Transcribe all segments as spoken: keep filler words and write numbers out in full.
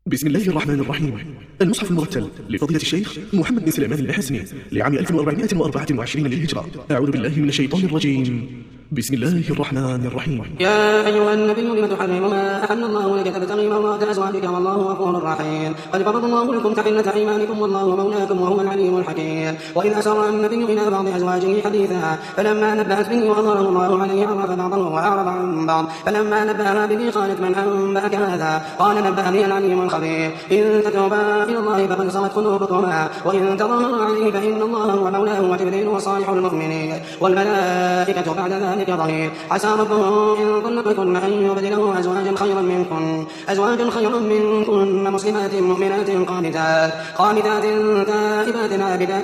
بسم الله الرحمن الرحيم. المصحف المرتل لفضيلة الشيخ محمد بن سليمان الحسني لعام ألف وأربعمائة وأربعة وعشرين للهجرة. أعوذ بالله من الشيطان الرجيم. بسم الله الرحمن الرحيم. يا أيها النبي لم تحرم ما أحل الله لك تبتغي مرضات أزواجك والله غفور رحيم. قد فرض الله لكم تحلة أيمانكم والله مولاكم وهو العليم الحكيم. وإذ أسر النبي إلى بعض أزواجه حديثا فلما نبأت به وأظهره الله عليه عرف بعضه وأعرض عن بعض فلما نبأها به قالت من أنبأك هذا؟ قال نبأني العليم الخبير. إن تتوبا إلى الله فقد صغت قلوبكما وإن تظاهرا عليه فإن الله هو مولاه وجبريل وصالح المؤمنين والملائكة بعد ذلك ظهير. عسى ربه إن طلقكن أن يبدله أزواجا خيرا منكن أزواجا خيرا منكن مسلمات مؤمنات قانتات قانتات تائبات عابدات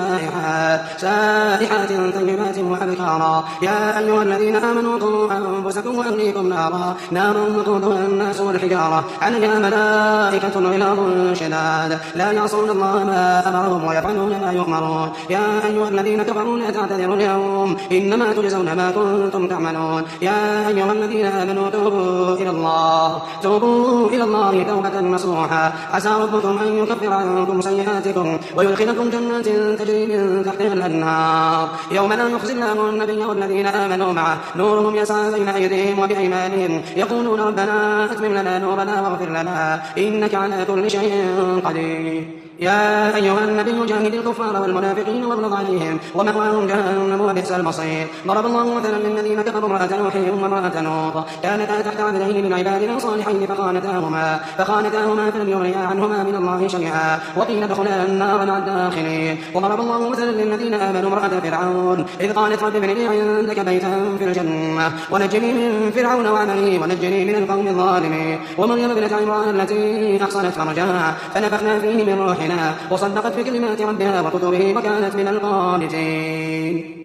سائحات سائحات طيبات وأبكارا. يا أيها الذين آمنوا قوا أنفسكم وأهليكم نارا نارا وقودها الناس والحجارة عليها ملائكة غلاظ شداد لا يعصون الله ما أمرهم ويفعلون ما يؤمرون. يا أيها الذين كفروا لا تعتذروا اليوم إنما تجزون ما كنتم تعملون. يا أيها الذين آمنوا توبوا إلى الله توبوا إلى الله توبة نصوحا. عسى ربكم أن يكفر عنكم سيئاتكم ويدخلكم جنات تجري من تحتها الأنهار يوم لا يخزي الله النبي والذين آمنوا معه نورهم يسعى بين أيديهم وبأيمانهم يقولون ربنا أتمم لنا نورنا واغفر لنا إنك على كل شيء قدير. يا أيها النبي جاهد الكفار والمنافقين واغلظ عليهم ومأواهم جهنم وبئس المصير. ضرب الله مثلا للذين كفروا امرأة نوح وامرأة لوط كانتا تحت عبدين من عبادنا صالحين فخانتاهما فخانتاهما فلم يغنيا عنهما من الله شيئا وقيل ادخلا النار مع الداخلين. وضرب الله مثلا للذين آمنوا امرأة فرعون إذ قالت رب ابن لي عندك بيتا في الجنة ونجني من فرعون وعمله ونجني من القوم الظالمين. ومريم ابنة عمران التي أحصنت فرجها فنفخنا فيه من روحنا وصدقت بكلمات ربها وكتبه وكانت من القانتين.